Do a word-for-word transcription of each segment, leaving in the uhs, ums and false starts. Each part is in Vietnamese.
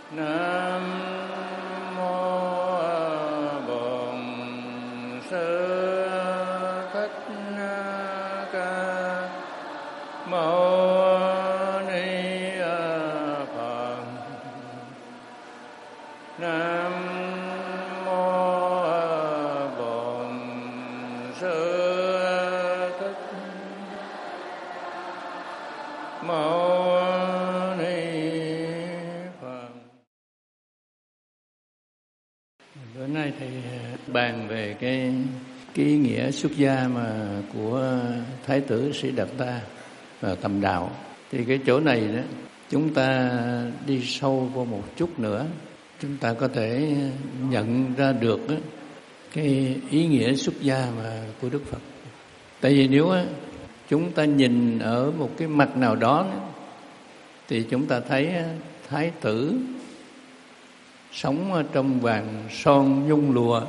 Nam mô Bổn Sư Thích Ca Mâu Ni Phật. Nam mô Bổn Sư Thích Mâu Ni Phật. Bữa nay thầy bàn về cái cái ý nghĩa xuất gia mà của Thái tử Siddhartha và Tầm Đạo. Thì cái chỗ này đó, chúng ta đi sâu vô một chút nữa, chúng ta có thể nhận ra được đó, cái ý nghĩa xuất gia mà của Đức Phật. Tại vì nếu đó, chúng ta nhìn ở một cái mặt nào đó, đó thì chúng ta thấy Thái tử sống ở trong vàng son nhung lụa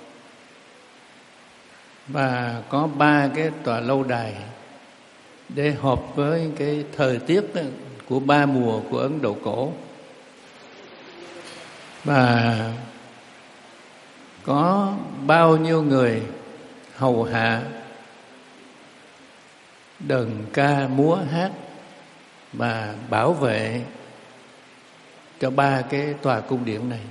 và có ba cái tòa lâu đài để hợp với cái thời tiết đó, của ba mùa của Ấn Độ cổ, và có bao nhiêu người hầu hạ đờn ca múa hát và bảo vệ cho ba cái tòa cung điện này.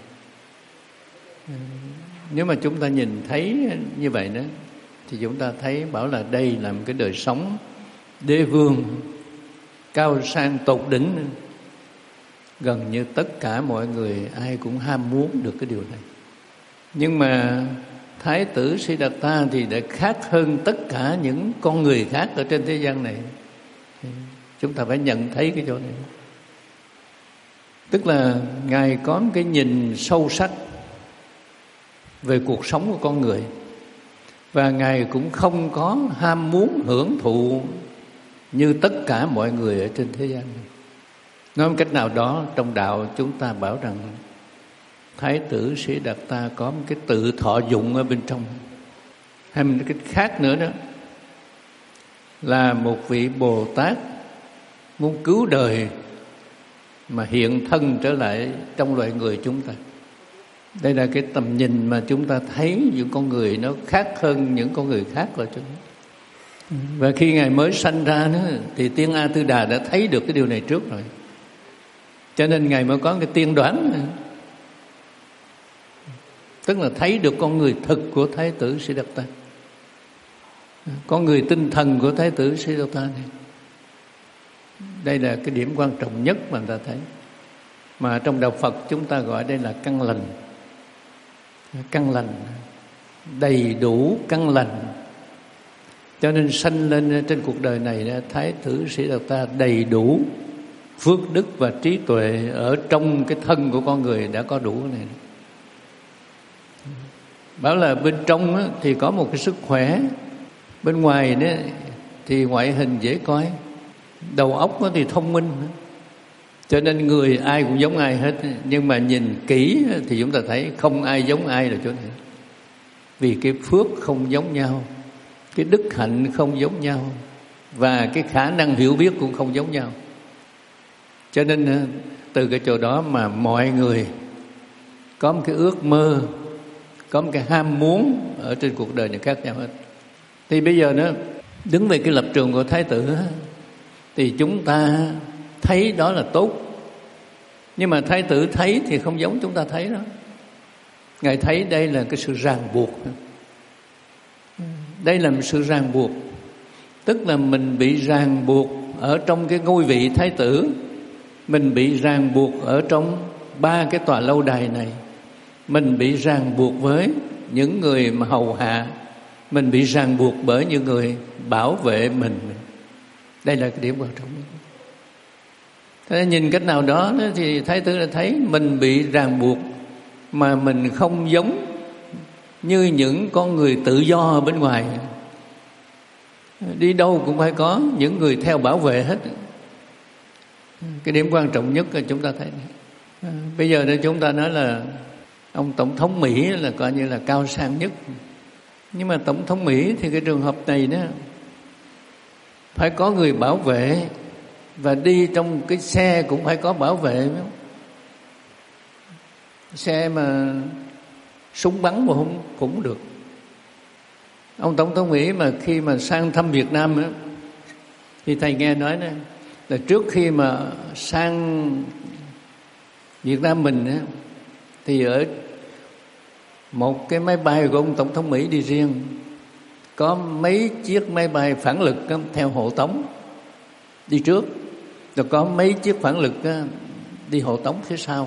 Nếu mà chúng ta nhìn thấy như vậy đó thì chúng ta thấy bảo là đây là một cái đời sống đế vương cao sang tột đỉnh. Gần như tất cả mọi người ai cũng ham muốn được cái điều này. Nhưng mà Thái tử Siddhartha thì đã khác hơn tất cả những con người khác ở trên thế gian này. Chúng ta phải nhận thấy cái chỗ này. Tức là Ngài có một cái nhìn sâu sắc về cuộc sống của con người, và Ngài cũng không có ham muốn hưởng thụ như tất cả mọi người ở trên thế gian này. Nói một cách nào đó, trong đạo chúng ta bảo rằng Thái tử Siddhartha có một cái tự thọ dụng ở bên trong. Hay một cái khác nữa đó là một vị Bồ Tát muốn cứu đời mà hiện thân trở lại trong loài người chúng ta. Đây là cái tầm nhìn mà chúng ta thấy những con người nó khác hơn những con người khác ở trong. Và khi Ngài mới sanh ra nữa, thì Tiên A Tư Đà đã thấy được cái điều này trước rồi, cho nên Ngài mới có cái tiên đoán nữa. Tức là thấy được con người thực của Thái tử Siddhartha, con người tinh thần của Thái tử Siddhartha này. Đây là cái điểm quan trọng nhất mà người ta thấy. Mà trong đạo Phật chúng ta gọi đây là căn lành. Căn lành, đầy đủ căn lành. Cho nên sanh lên trên cuộc đời này, Thái tử Siddhartha đầy đủ phước đức và trí tuệ ở trong cái thân của con người đã có đủ cái này. Bảo là bên trong thì có một cái sức khỏe, bên ngoài thì ngoại hình dễ coi, đầu óc thì thông minh. Cho nên người ai cũng giống ai hết, nhưng mà nhìn kỹ thì chúng ta thấy không ai giống ai là chỗ này. Vì cái phước không giống nhau, cái đức hạnh không giống nhau, và cái khả năng hiểu biết cũng không giống nhau. Cho nên từ cái chỗ đó mà mọi người có một cái ước mơ, có một cái ham muốn ở trên cuộc đời này khác nhau hết. Thì bây giờ nó đứng về cái lập trường của Thái tử thì chúng ta thấy đó là tốt. Nhưng mà Thái tử thấy thì không giống chúng ta thấy đó. Ngài thấy đây là cái sự ràng buộc. Đây là một sự ràng buộc. Tức là mình bị ràng buộc ở trong cái ngôi vị Thái tử, mình bị ràng buộc ở trong ba cái tòa lâu đài này, mình bị ràng buộc với những người mà hầu hạ, mình bị ràng buộc bởi những người bảo vệ mình. Đây là cái điểm quan trọng. Thế nên nhìn cách nào đó thì Thái tử đã thấy mình bị ràng buộc, mà mình không giống như những con người tự do ở bên ngoài. Đi đâu cũng phải có những người theo bảo vệ hết. Cái điểm quan trọng nhất là chúng ta thấy. Bây giờ thì chúng ta nói là ông Tổng thống Mỹ là coi như là cao sang nhất. Nhưng mà Tổng thống Mỹ thì cái trường hợp này đó phải có người bảo vệ, và đi trong cái xe cũng phải có bảo vệ. xe mà súng bắn mà không cũng được. Ông Tổng thống Mỹ mà khi mà sang thăm Việt Nam á, thì thầy nghe nói đó, là trước khi mà sang Việt Nam mình á, thì ở một cái máy bay của ông Tổng thống Mỹ đi riêng, có mấy chiếc máy bay phản lực theo hộ tống đi trước, rồi có mấy chiếc phản lực đi hộ tống phía sau.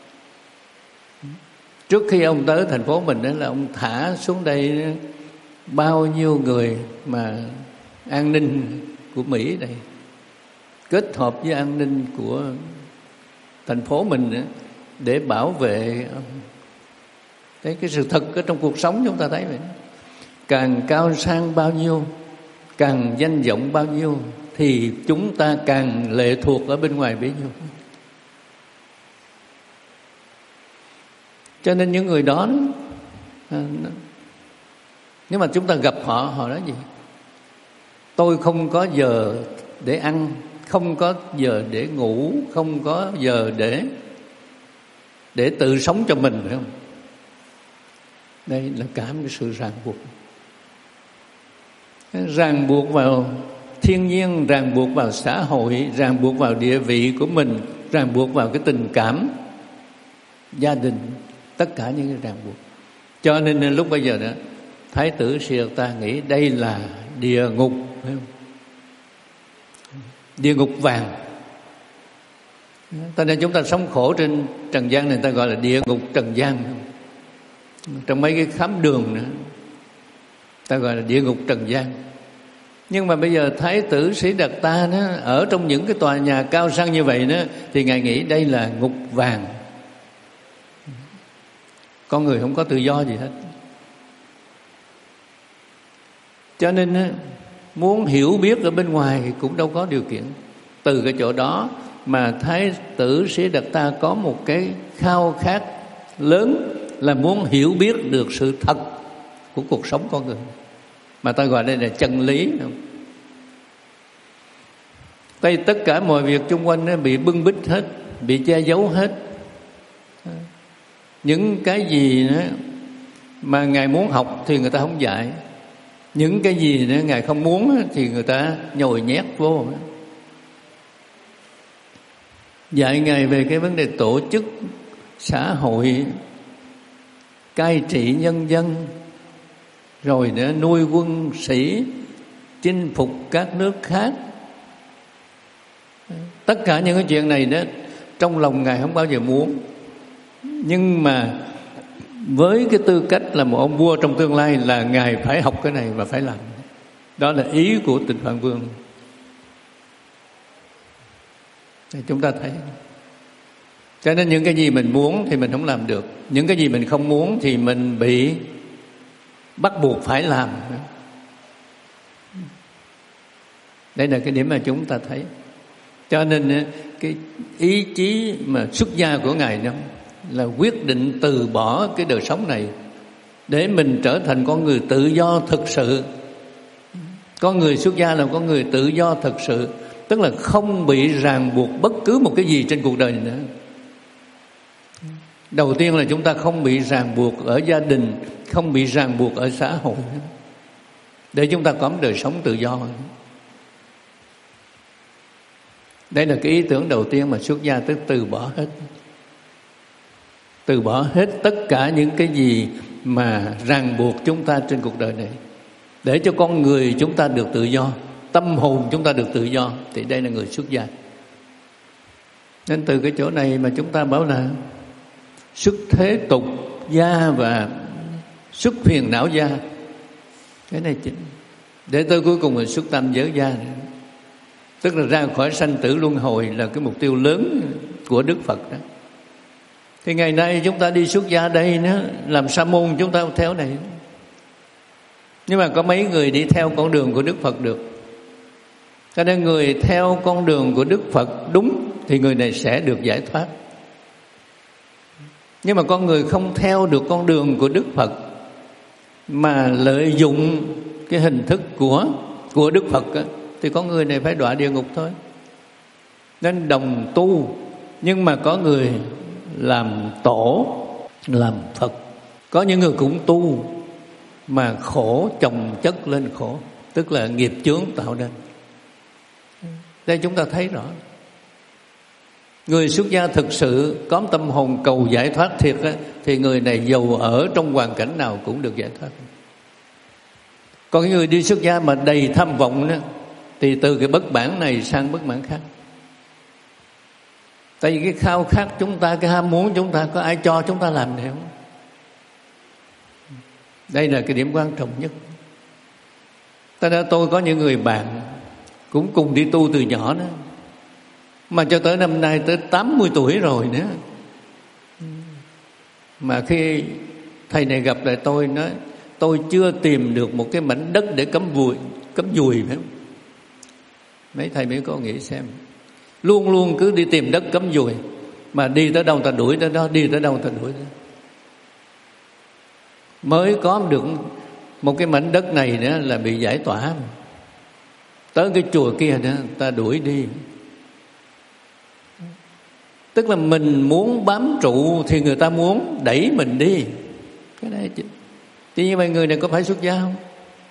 Trước khi ông tới thành phố mình đó là ông thả xuống đây bao nhiêu người mà an ninh của Mỹ đây kết hợp với an ninh của thành phố mình đó, để bảo vệ cái cái sự thật ở trong cuộc sống. Chúng ta thấy vậy, càng cao sang bao nhiêu, càng danh vọng bao nhiêu, thì chúng ta càng lệ thuộc ở bên ngoài bấy nhiêu. Cho nên những người đó, nếu mà chúng ta gặp họ, họ nói gì? Tôi không có giờ để ăn, không có giờ để ngủ, không có giờ để để tự sống cho mình, phải không? Đây là cả một cái sự ràng buộc. Ràng buộc vào thiên nhiên, ràng buộc vào xã hội, ràng buộc vào địa vị của mình, ràng buộc vào cái tình cảm gia đình, tất cả những cái ràng buộc. Cho nên lúc bây giờ đó, Thái tử Siddhartha nghĩ đây là địa ngục, phải không? Địa ngục vàng. Cho nên chúng ta sống khổ trên trần gian này, ta gọi là địa ngục trần gian. Trong mấy cái khám đường nữa, ta gọi là địa ngục trần gian. Nhưng mà bây giờ Thái tử Siddhartha nó ở trong những cái tòa nhà cao sang như vậy đó, thì ngài nghĩ đây là ngục vàng. Con người không có tự do gì hết. Cho nên muốn hiểu biết ở bên ngoài cũng đâu có điều kiện. Từ cái chỗ đó mà Thái tử Siddhartha có một cái khao khát lớn là muốn hiểu biết được sự thật của cuộc sống con người, mà ta gọi đây là chân lý. Đây tất cả mọi việc xung quanh nó bị bưng bít hết, bị che giấu hết. Những cái gì đó mà Ngài muốn học thì người ta không dạy, những cái gì đó Ngài không muốn thì người ta nhồi nhét vô. Dạy Ngài về cái vấn đề tổ chức xã hội, cai trị nhân dân, rồi nữa nuôi quân sĩ, chinh phục các nước khác. Tất cả những cái chuyện này đó trong lòng Ngài không bao giờ muốn. Nhưng mà với cái tư cách là một ông vua trong tương lai là Ngài phải học cái này và phải làm. Đó là ý của Tịnh Phạn Vương. Thì chúng ta thấy, cho nên những cái gì mình muốn thì mình không làm được, những cái gì mình không muốn thì mình bị bắt buộc phải làm. Đây là cái điểm mà chúng ta thấy. Cho nên cái ý chí mà xuất gia của Ngài đó là quyết định từ bỏ cái đời sống này để mình trở thành con người tự do thực sự. Con người xuất gia là con người tự do thực sự, tức là không bị ràng buộc bất cứ một cái gì trên cuộc đời này nữa. Đầu tiên là chúng ta không bị ràng buộc ở gia đình, không bị ràng buộc ở xã hội, để chúng ta có một đời sống tự do. Đây là cái ý tưởng đầu tiên mà xuất gia, tức từ bỏ hết. Từ bỏ hết tất cả những cái gì mà ràng buộc chúng ta trên cuộc đời này, để cho con người chúng ta được tự do, tâm hồn chúng ta được tự do. Thì đây là người xuất gia. Nên từ cái chỗ này mà chúng ta bảo là xuất thế tục gia và xuất phiền não gia. Cái này chính. Để tới cuối cùng là xuất tam giới gia nữa. Tức là ra khỏi sanh tử luân hồi là cái mục tiêu lớn của Đức Phật đó. Thì ngày nay chúng ta đi xuất gia đây nữa, làm sa môn chúng ta theo này. Nhưng mà có mấy người đi theo con đường của Đức Phật được. Cho nên người theo con đường của Đức Phật đúng thì người này sẽ được giải thoát. Nhưng mà con người không theo được con đường của Đức Phật mà lợi dụng cái hình thức của của Đức Phật á, thì con người này phải đọa địa ngục thôi. Nên đồng tu, nhưng mà có người làm tổ, làm Phật. Có những người cũng tu mà khổ chồng chất lên khổ, tức là nghiệp chướng tạo nên. Đây chúng ta thấy rõ. Người xuất gia thực sự có tâm hồn cầu giải thoát thiệt á, thì người này dầu ở trong hoàn cảnh nào cũng được giải thoát. Còn cái người đi xuất gia mà đầy tham vọng đó, thì từ cái bất mãn này sang bất mãn khác. Tại vì cái khao khát chúng ta, cái ham muốn chúng ta, có ai cho chúng ta làm này không? Đây là cái điểm quan trọng nhất. Tại ra tôi có những người bạn cũng cùng đi tu từ nhỏ đó, mà cho tới năm nay tới tám mươi tuổi rồi nữa, mà khi thầy này gặp lại tôi nói tôi chưa tìm được một cái mảnh đất để cắm vùi, cắm dùi phải không? Mấy thầy mới có nghĩ xem, luôn luôn cứ đi tìm đất cắm dùi, mà đi tới đâu ta đuổi tới đó, đi tới đâu ta đuổi tới đó. Mới có được một cái mảnh đất này nữa là bị giải tỏa, tới cái chùa kia nữa ta đuổi đi. Tức là mình muốn bám trụ thì người ta muốn đẩy mình đi. Cái này thì như vậy người này có phải xuất gia không?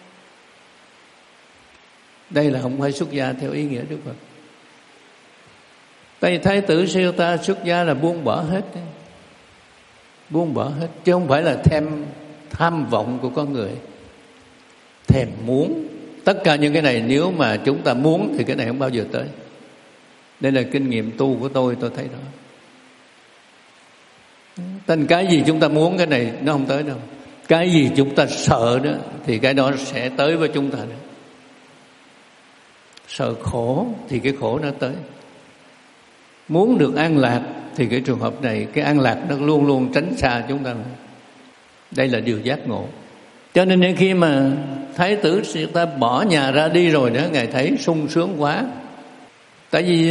Đây là không phải xuất gia theo ý nghĩa Đức Phật. Tại vì Thái tử Siêu Ta xuất gia là buông bỏ hết, buông bỏ hết, chứ không phải là thêm tham vọng của con người, thèm muốn. Tất cả những cái này nếu mà chúng ta muốn thì cái này không bao giờ tới. Đây là kinh nghiệm tu của tôi, tôi thấy đó. Thành cái gì chúng ta muốn cái này nó không tới đâu. Cái gì chúng ta sợ đó thì cái đó sẽ tới với chúng ta đó. Sợ khổ thì cái khổ nó tới. Muốn được an lạc thì cái trường hợp này, cái an lạc nó luôn luôn tránh xa chúng ta. Đây là điều giác ngộ. Cho nên đến khi mà Thái tử Siêu Ta bỏ nhà ra đi rồi đó, Ngài thấy sung sướng quá. Tại vì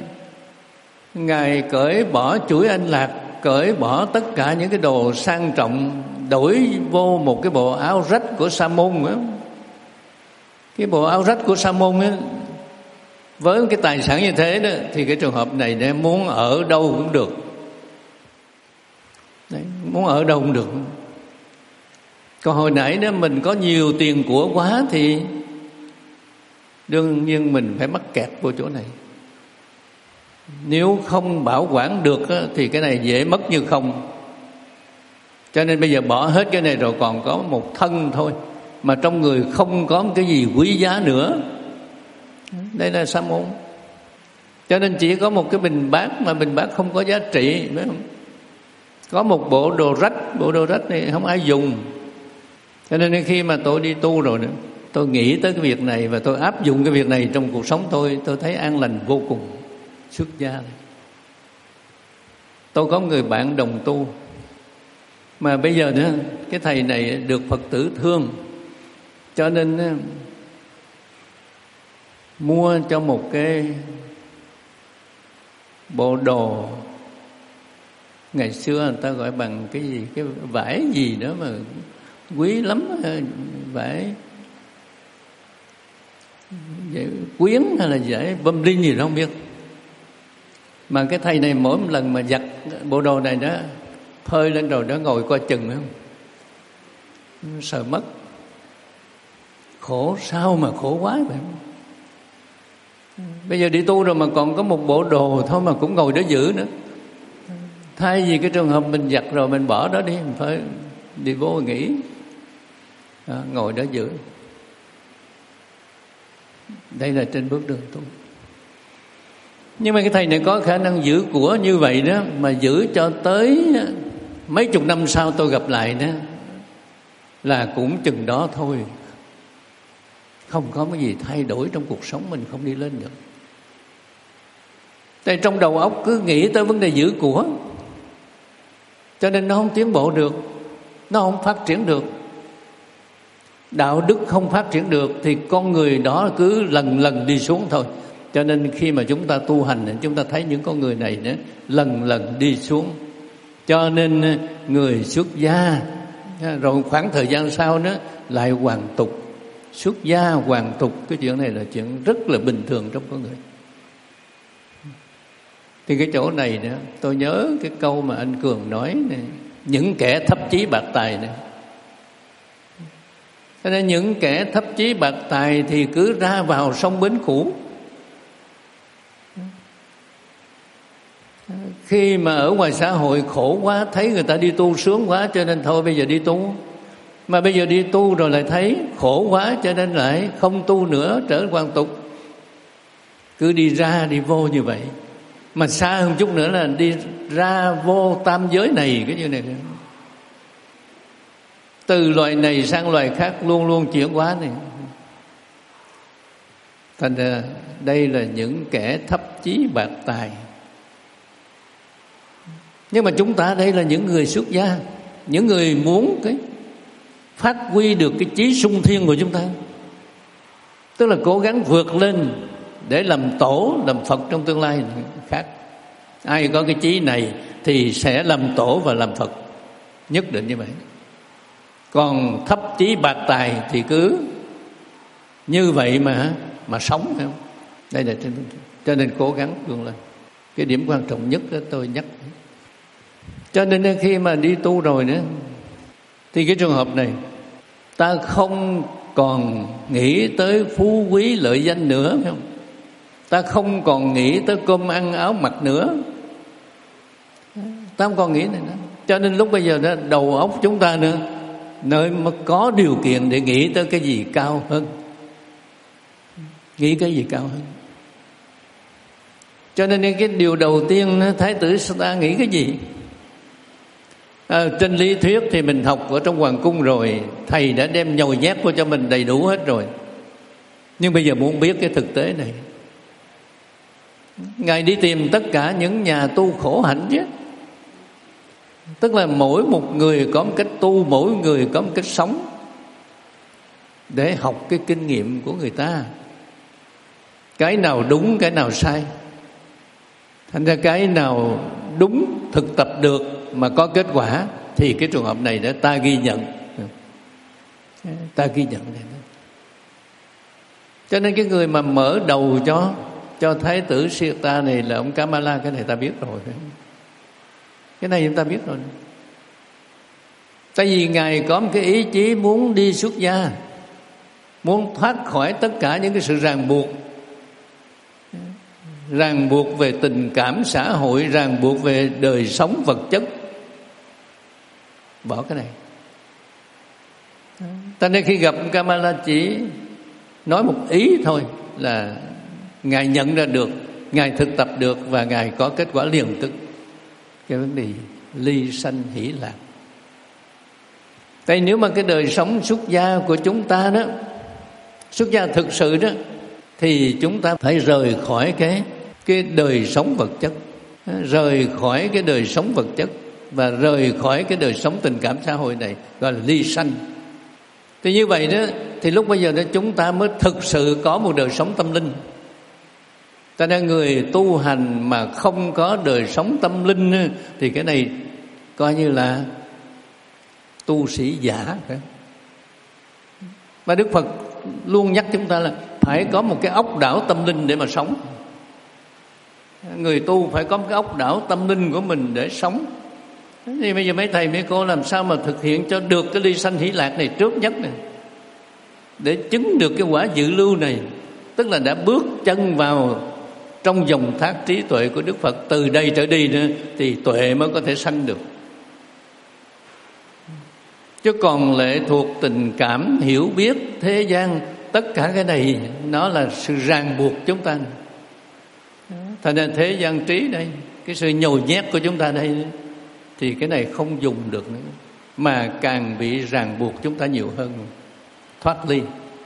Ngài cởi bỏ chuỗi anh lạc, cởi bỏ tất cả những cái đồ sang trọng, đổi vô một cái bộ áo rách của Sa môn á. Cái bộ áo rách của Sa môn á, với cái tài sản như thế đó, thì cái trường hợp này để muốn ở đâu cũng được. Đấy, muốn ở đâu cũng được. Còn hồi nãy đó mình có nhiều tiền của quá thì đương nhiên mình phải mắc kẹt vô chỗ này. Nếu không bảo quản được á, thì cái này dễ mất như không. Cho nên bây giờ bỏ hết cái này rồi còn có một thân thôi, mà trong người không có một cái gì quý giá nữa. Đây là Sa môn. Cho nên chỉ có một cái bình bát, mà bình bát không có giá trị, phải không? Có một bộ đồ rách, bộ đồ rách này không ai dùng. Cho nên khi mà tôi đi tu rồi nữa, tôi nghĩ tới cái việc này và tôi áp dụng cái việc này trong cuộc sống tôi, tôi thấy an lành vô cùng. Xuất gia này. Tôi có người bạn đồng tu, mà bây giờ nữa cái thầy này được Phật tử thương, cho nên mua cho một cái bộ đồ ngày xưa người ta gọi bằng cái gì, cái vải gì đó mà quý lắm, vải vải quyến hay là vải bâm linh gì đó không biết. Mà cái thầy này mỗi một lần mà giặt bộ đồ này đó, phơi lên rồi đó ngồi coi chừng không, sợ mất. Khổ sao mà khổ quá vậy. Bây giờ đi tu rồi mà còn có một bộ đồ thôi mà cũng ngồi đó giữ nữa. Thay vì cái trường hợp mình giặt rồi mình bỏ đó đi, mình phải đi vô nghỉ, à, ngồi đó giữ. Đây là trên bước đường tu. Nhưng mà cái thầy này có khả năng giữ của như vậy đó, mà giữ cho tới mấy chục năm sau tôi gặp lại đó là cũng chừng đó thôi. Không có cái gì thay đổi trong cuộc sống mình, không đi lên được. Tại trong đầu óc cứ nghĩ tới vấn đề giữ của, cho nên nó không tiến bộ được, nó không phát triển được. Đạo đức không phát triển được thì con người đó cứ lần lần đi xuống thôi. Cho nên khi mà chúng ta tu hành, chúng ta thấy những con người này nữa lần lần đi xuống. Cho nên người xuất gia rồi khoảng thời gian sau nữa lại hoàn tục. Xuất gia hoàn tục, cái chuyện này là chuyện rất là bình thường trong con người. Thì cái chỗ này nữa tôi nhớ cái câu mà anh Cường nói này, những kẻ thấp chí bạc tài này. Cho nên những kẻ thấp chí bạc tài thì cứ ra vào sông bến cũ. Khi mà ở ngoài xã hội khổ quá, thấy người ta đi tu sướng quá, cho nên thôi bây giờ đi tu. Mà bây giờ đi tu rồi lại thấy khổ quá, cho nên lại không tu nữa, trở hoàn tục. Cứ đi ra đi vô như vậy. Mà xa hơn chút nữa là đi ra vô tam giới này, cái như này. Từ loài này sang loài khác luôn luôn chuyển hóa này. Thành ra đây là những kẻ thấp chí bạc tài. Nhưng mà chúng ta đây là những người xuất gia, những người muốn cái phát huy được cái chí sung thiên của chúng ta, tức là cố gắng vượt lên để làm tổ, làm Phật trong tương lai khác. Ai có cái chí này thì sẽ làm tổ và làm Phật, nhất định như vậy. Còn thấp chí bạc tài thì cứ như vậy mà mà sống, phải không? Đây là cho nên cố gắng vươn lên. Cái điểm quan trọng nhất đó tôi nhắc. Cho nên khi mà đi tu rồi nữa thì cái trường hợp này ta không còn nghĩ tới phú quý lợi danh nữa, phải không? Ta không còn nghĩ tới cơm ăn áo mặc nữa. Ta không còn nghĩ này nữa. Cho nên lúc bây giờ đó, đầu óc chúng ta nữa nơi mà có điều kiện để nghĩ tới cái gì cao hơn, nghĩ cái gì cao hơn. Cho nên cái điều đầu tiên Thái tử ta nghĩ cái gì? À, trên lý thuyết thì mình học ở trong hoàng cung rồi, thầy đã đem nhồi nhét vô cho mình đầy đủ hết rồi. Nhưng bây giờ muốn biết cái thực tế này, Ngài đi tìm tất cả những nhà tu khổ hạnh chứ. Tức là mỗi một người có một cách tu, mỗi người có một cách sống, để học cái kinh nghiệm của người ta, cái nào đúng, cái nào sai. Thành ra cái nào đúng thực tập được mà có kết quả thì cái trường hợp này để ta ghi nhận, ta ghi nhận này. Cho nên cái người mà mở đầu cho cho Thái tử Siddhartha này là ông Kamala, cái này ta biết rồi. Cái này chúng ta biết rồi. Tại vì Ngài có một cái ý chí muốn đi xuất gia, muốn thoát khỏi tất cả những cái sự ràng buộc, ràng buộc về tình cảm xã hội, ràng buộc về đời sống vật chất, bỏ cái này. Ta nên khi gặp Kamala chỉ nói một ý thôi là Ngài nhận ra được, Ngài thực tập được và Ngài có kết quả liền tức. Cái vấn đề ly sanh hỷ lạc. Tại nếu mà cái đời sống xuất gia của chúng ta đó, xuất gia thực sự đó, thì chúng ta phải rời khỏi cái cái đời sống vật chất, rời khỏi cái đời sống vật chất và rời khỏi cái đời sống tình cảm xã hội này, gọi là ly sanh. Thì như vậy đó, thì lúc bây giờ đó chúng ta mới thực sự có một đời sống tâm linh. Cho nên người tu hành mà không có đời sống tâm linh thì cái này coi như là tu sĩ giả. Và Đức Phật luôn nhắc chúng ta là phải có một cái ốc đảo tâm linh để mà sống. Người tu phải có một cái ốc đảo tâm linh của mình để sống. Thì bây giờ mấy thầy mấy cô làm sao mà thực hiện cho được cái ly sanh hỷ lạc này trước nhất này, để chứng được cái quả dự lưu này, tức là đã bước chân vào trong dòng thác trí tuệ của Đức Phật. Từ đây trở đi nữa thì tuệ mới có thể sanh được. Chứ còn lệ thuộc tình cảm, hiểu biết, thế gian, tất cả cái này nó là sự ràng buộc chúng ta. Thành ra thế gian trí đây, cái sự nhồi nhét của chúng ta đây, thì cái này không dùng được nữa, mà càng bị ràng buộc chúng ta nhiều hơn, thoát ly.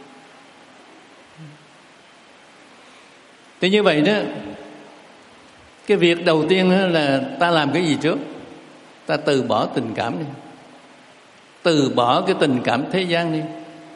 Thì như vậy đó, cái việc đầu tiên là ta làm cái gì trước? Ta từ bỏ tình cảm đi, từ bỏ cái tình cảm thế gian đi.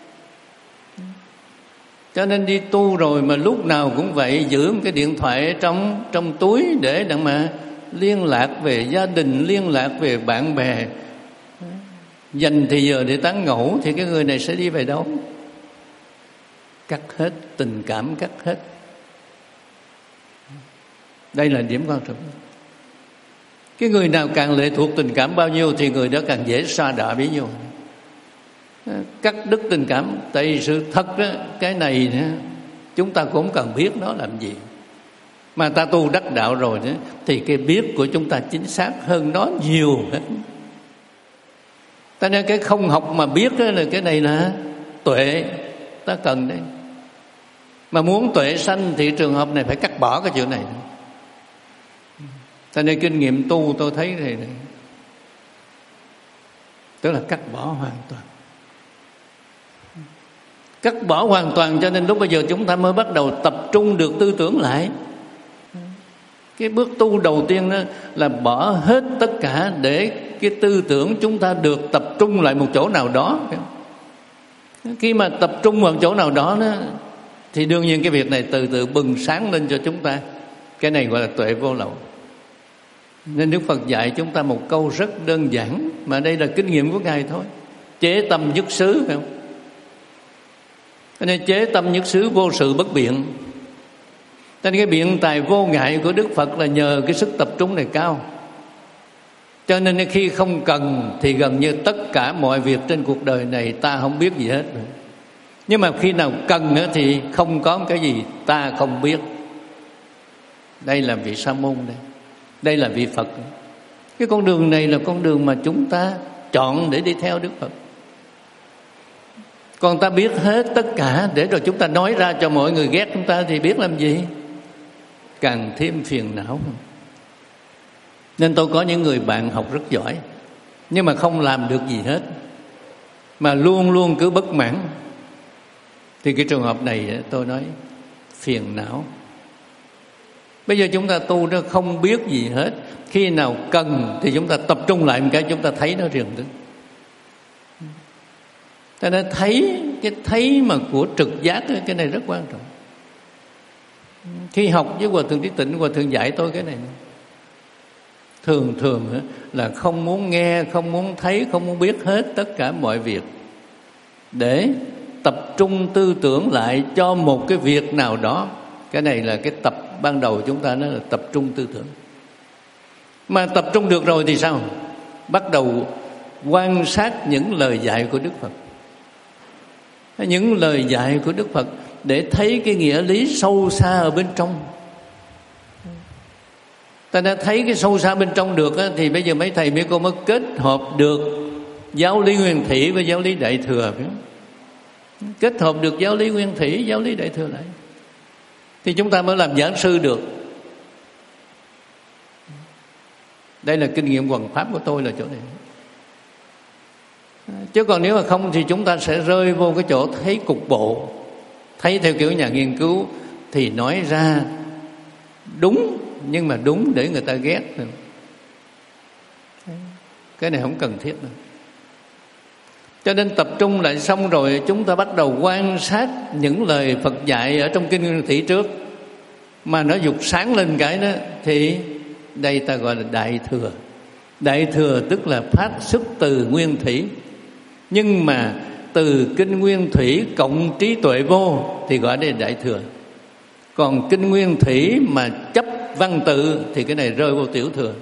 Cho nên đi tu rồi mà lúc nào cũng vậy, giữ một cái điện thoại trong trong túi để đặng mà liên lạc về gia đình, liên lạc về bạn bè, dành thì giờ để tán ngẫu, thì cái người này sẽ đi về đâu? Cắt hết tình cảm, cắt hết. Đây là điểm quan trọng. Cái người nào càng lệ thuộc tình cảm bao nhiêu thì người đó càng dễ sa đọa bấy nhiêu. Cắt đứt tình cảm. Tại vì sự thật đó, cái này đó, chúng ta cũng cần biết nó làm gì. Mà ta tu đắc đạo rồi đó, thì cái biết của chúng ta chính xác hơn nó nhiều hết. Ta nên cái không học mà biết đó, là cái này là tuệ, ta cần đấy. Mà muốn tuệ sanh thì trường hợp này phải cắt bỏ cái chuyện này. Ta nên kinh nghiệm tu tôi thấy này, này tức là cắt bỏ hoàn toàn. Cắt bỏ hoàn toàn, cho nên lúc bây giờ chúng ta mới bắt đầu tập trung được tư tưởng lại. Cái bước tu đầu tiên đó là bỏ hết tất cả để cái tư tưởng chúng ta được tập trung lại một chỗ nào đó. Khi mà tập trung vào chỗ nào đó, đó thì đương nhiên cái việc này từ từ bừng sáng lên cho chúng ta. Cái này gọi là tuệ vô lậu. Nên Đức Phật dạy chúng ta một câu rất đơn giản, mà đây là kinh nghiệm của Ngài thôi: chế tâm nhất xứ, phải không? Cho nên chế tâm nhất xứ, vô sự bất biện. Cho nên cái biện tài vô ngại của Đức Phật là nhờ cái sức tập trung này cao. Cho nên khi không cần thì gần như tất cả mọi việc trên cuộc đời này ta không biết gì hết. Nhưng mà khi nào cần thì không có cái gì ta không biết. Đây là vị Sa môn đây. Đây là vị Phật. Cái con đường này là con đường mà chúng ta chọn để đi theo Đức Phật. Còn ta biết hết tất cả để rồi chúng ta nói ra cho mọi người ghét chúng ta thì biết làm gì? Càng thêm phiền não. Nên tôi có những người bạn học rất giỏi, nhưng mà không làm được gì hết, mà luôn luôn cứ bất mãn. Thì cái trường hợp này tôi nói phiền não. Bây giờ chúng ta tu nó không biết gì hết. Khi nào cần thì chúng ta tập trung lại một cái, chúng ta thấy nó riêng đến. Ta đã thấy, cái thấy mà của trực giác, cái này rất quan trọng. Khi học với Hòa Thượng Trí Tịnh, Hòa Thượng dạy tôi cái này. Thường thường là không muốn nghe, không muốn thấy, không muốn biết hết tất cả mọi việc, để tập trung tư tưởng lại cho một cái việc nào đó. Cái này là cái tập ban đầu chúng ta, nó là tập trung tư tưởng. Mà tập trung được rồi thì sao? Bắt đầu quan sát những lời dạy của Đức Phật. Những lời dạy của Đức Phật để thấy cái nghĩa lý sâu xa ở bên trong. Ta đã thấy cái sâu xa bên trong được á, thì bây giờ mấy thầy mấy cô mới kết hợp được giáo lý Nguyên Thủy với giáo lý Đại Thừa, phải không? Kết hợp được giáo lý Nguyên Thủy, giáo lý Đại Thừa lại, thì chúng ta mới làm giảng sư được. Đây là kinh nghiệm hoằng pháp của tôi là chỗ này. Chứ còn nếu mà không thì chúng ta sẽ rơi vô cái chỗ thấy cục bộ, thấy theo kiểu nhà nghiên cứu, thì nói ra đúng, nhưng mà đúng để người ta ghét. Cái này không cần thiết đâu. Cho nên tập trung lại xong rồi, chúng ta bắt đầu quan sát những lời Phật dạy ở trong kinh Nguyên Thủy trước, mà nó dục sáng lên cái đó, thì đây ta gọi là Đại Thừa. Đại Thừa tức là phát xuất từ Nguyên Thủy, nhưng mà từ kinh Nguyên Thủy cộng trí tuệ vô thì gọi đây là Đại Thừa. Còn kinh Nguyên Thủy mà chấp văn tự thì cái này rơi vô Tiểu Thừa.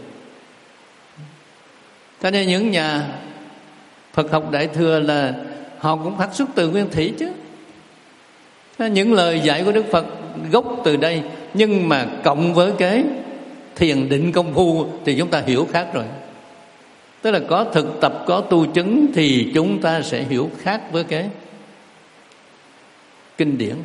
Cho nên những nhà Phật học Đại Thừa là họ cũng phát xuất từ Nguyên Thủy chứ. Những lời dạy của Đức Phật gốc từ đây, nhưng mà cộng với cái thiền định công phu thì chúng ta hiểu khác rồi. Tức là có thực tập, có tu chứng thì chúng ta sẽ hiểu khác với cái kinh điển.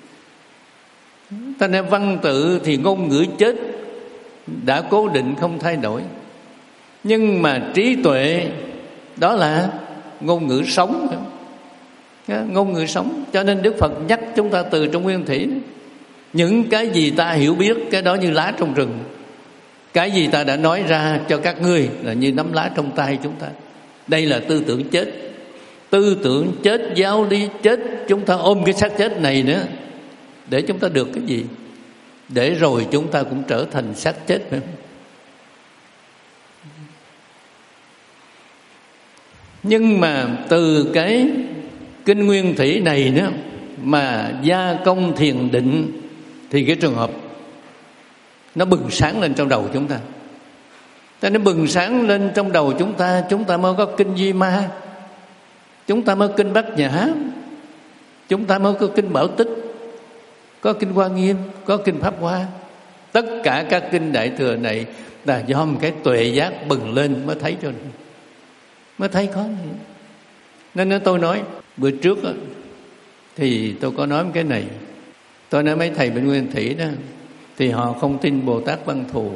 Ta nên văn tự thì ngôn ngữ chết đã cố định không thay đổi, nhưng mà trí tuệ đó là ngôn ngữ sống, ngôn ngữ sống. Cho nên Đức Phật nhắc chúng ta từ trong Nguyên Thủy, những cái gì ta hiểu biết, cái đó như lá trong rừng. Cái gì ta đã nói ra cho các ngươi là như nắm lá trong tay chúng ta. Đây là tư tưởng chết. Tư tưởng chết, giáo lý chết. Chúng ta ôm cái xác chết này nữa để chúng ta được cái gì? Để rồi chúng ta cũng trở thành xác chết, phải không? Nhưng mà từ cái kinh Nguyên Thủy này nữa mà gia công thiền định thì cái trường hợp nó bừng sáng lên trong đầu chúng ta. Cho nên bừng sáng lên trong đầu chúng ta, chúng ta mới có kinh Duy Ma, chúng ta mới kinh Bát Nhã, chúng ta mới có kinh Bảo Tích, có kinh Hoa Nghiêm, có kinh Pháp Hoa. Tất cả các kinh Đại Thừa này là do một cái tuệ giác bừng lên mới thấy cho nên, mới thấy có này. Nên tôi nói bữa trước đó, thì tôi có nói cái này. Tôi nói mấy thầy bên Nguyên Thủy đó thì họ không tin Bồ Tát Văn Thù.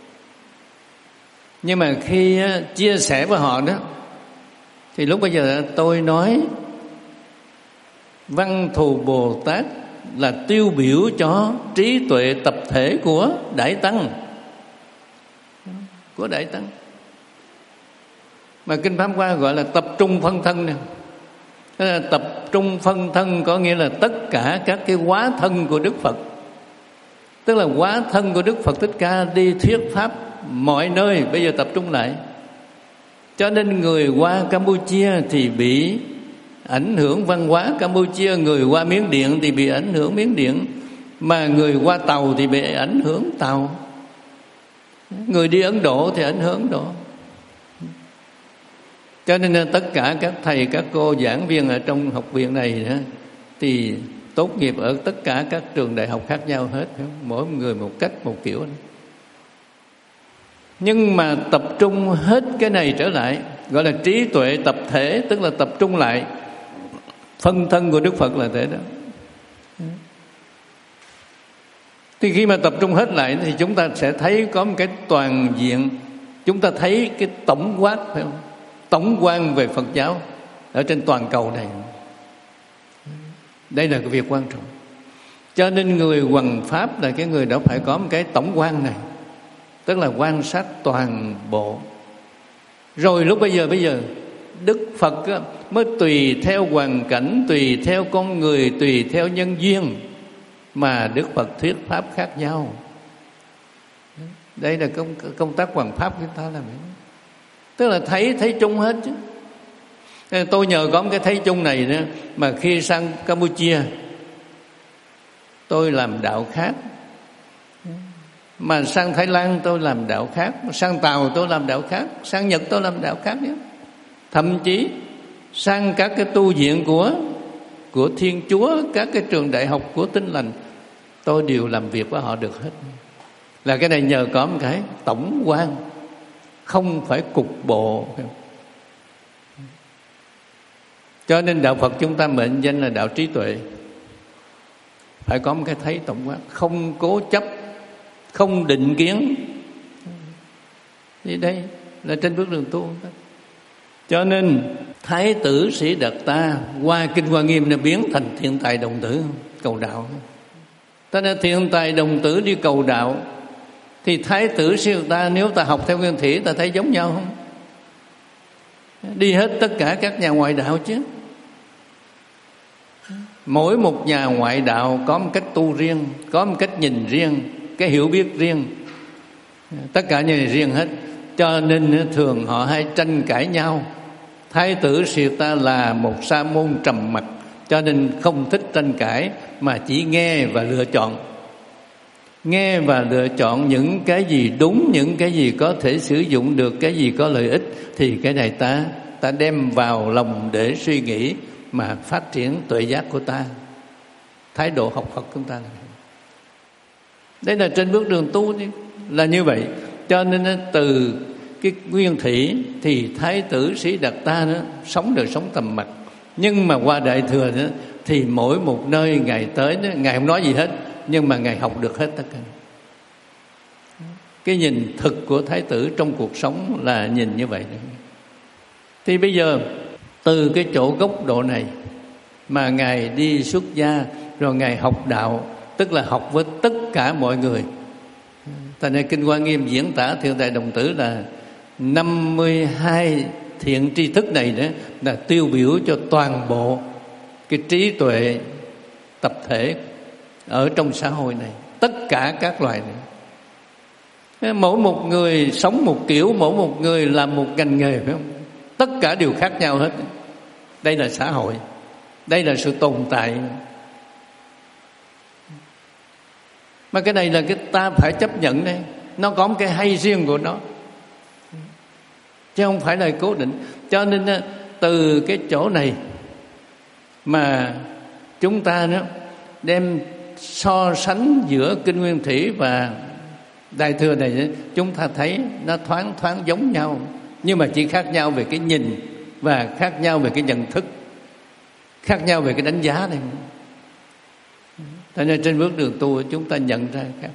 Nhưng mà khi chia sẻ với họ đó thì lúc bây giờ tôi nói Văn Thù Bồ Tát là tiêu biểu cho trí tuệ tập thể của Đại Tăng, của Đại Tăng. Mà kinh Pháp Hoa gọi là tập trung phân thân nè. Là tập trung phân thân có nghĩa là tất cả các cái hóa thân của Đức Phật, tức là hóa thân của Đức Phật Thích Ca đi thuyết pháp mọi nơi bây giờ tập trung lại. Cho nên người qua Campuchia thì bị ảnh hưởng văn hóa Campuchia, người qua Miến Điện thì bị ảnh hưởng Miến Điện, mà người qua Tàu thì bị ảnh hưởng Tàu, người đi Ấn Độ thì ảnh hưởng Ấn Độ. Cho nên tất cả các thầy các cô giảng viên ở trong học viện này đó, thì tốt nghiệp ở tất cả các trường đại học khác nhau hết, mỗi người một cách một kiểu. Nhưng mà tập trung hết cái này trở lại gọi là trí tuệ tập thể, tức là tập trung lại phân thân của Đức Phật là thế đó. Thì khi mà tập trung hết lại thì chúng ta sẽ thấy có một cái toàn diện, chúng ta thấy cái tổng quát, phải không? Tổng quan về Phật giáo ở trên toàn cầu này. Đây là cái việc quan trọng. Cho nên người hoằng pháp là cái người đó phải có một cái tổng quan này, tức là quan sát toàn bộ. Rồi lúc bây giờ bây giờ Đức Phật mới tùy theo hoàn cảnh, tùy theo con người, tùy theo nhân duyên mà Đức Phật thuyết pháp khác nhau. Đây là công, công tác hoằng pháp của chúng ta làm. Tức là thấy thấy chung hết chứ. Nên tôi nhờ có một cái thấy chung này nữa mà khi sang Campuchia tôi làm đạo khác, mà sang Thái Lan tôi làm đạo khác, sang Tàu tôi làm đạo khác, sang Nhật tôi làm đạo khác nữa. Thậm chí sang các cái tu viện của của Thiên Chúa, các cái trường đại học của Tin Lành, tôi đều làm việc với họ được hết. Là cái này nhờ có một cái tổng quan, không phải cục bộ. Cho nên đạo Phật chúng ta mệnh danh là đạo trí tuệ. Phải có một cái thấy tổng quát, không cố chấp, không định kiến. Thì đây là trên bước đường tu. Cho nên Thái tử Sĩ Đạt Ta qua kinh Hoa Nghiêm đã biến thành Thiện Tài Đồng Tử cầu đạo. Cho nên Thiện Tài Đồng Tử đi cầu đạo, thì Thái tử Sĩ Đạt Ta nếu ta học theo Nguyên Thủy ta thấy giống nhau không? Đi hết tất cả các nhà ngoại đạo chứ. Mỗi một nhà ngoại đạo có một cách tu riêng, có một cách nhìn riêng, cái hiểu biết riêng, tất cả như này riêng hết. Cho nên thường họ hay tranh cãi nhau. Thái tử Sĩ Đạt Ta là một sa môn trầm mặc, cho nên không thích tranh cãi mà chỉ nghe và lựa chọn. Nghe và lựa chọn những cái gì đúng, những cái gì có thể sử dụng được, cái gì có lợi ích, thì cái này ta ta đem vào lòng để suy nghĩ mà phát triển tuệ giác của ta. Thái độ học Phật của ta là đây là trên bước đường tu là như vậy. Cho nên từ cái Nguyên Thủy thì Thái tử Sĩ Đạt Ta đó sống đời sống tầm mặc, nhưng mà qua Đại Thừa đó thì mỗi một nơi Ngài tới đó, Ngài không nói gì hết, nhưng mà Ngài học được hết tất cả. Cái nhìn thực của Thái tử trong cuộc sống là nhìn như vậy. Thì bây giờ từ cái chỗ góc độ này mà Ngài đi xuất gia, rồi Ngài học đạo, tức là học với tất cả mọi người. Thành ra kinh Hoa Nghiêm diễn tả Thiện Tài Đồng Tử là năm mươi hai thiện tri thức này đó là tiêu biểu cho toàn bộ cái trí tuệ tập thể ở trong xã hội này, tất cả các loài này. Mỗi một người sống một kiểu, mỗi một người làm một ngành nghề, phải không? Tất cả đều khác nhau hết. Đây là xã hội, đây là sự tồn tại. Mà cái này là cái ta phải chấp nhận đây. Nó có một cái hay riêng của nó. chứ không phải là cố định. Cho nên từ cái chỗ này mà chúng ta đó đem so sánh giữa Kinh Nguyên Thủy và Đại Thừa này, chúng ta thấy nó thoáng thoáng giống nhau, nhưng mà chỉ khác nhau về cái nhìn và khác nhau về cái nhận thức, khác nhau về cái đánh giá này. Cho nên trên bước đường tu chúng ta nhận ra khác.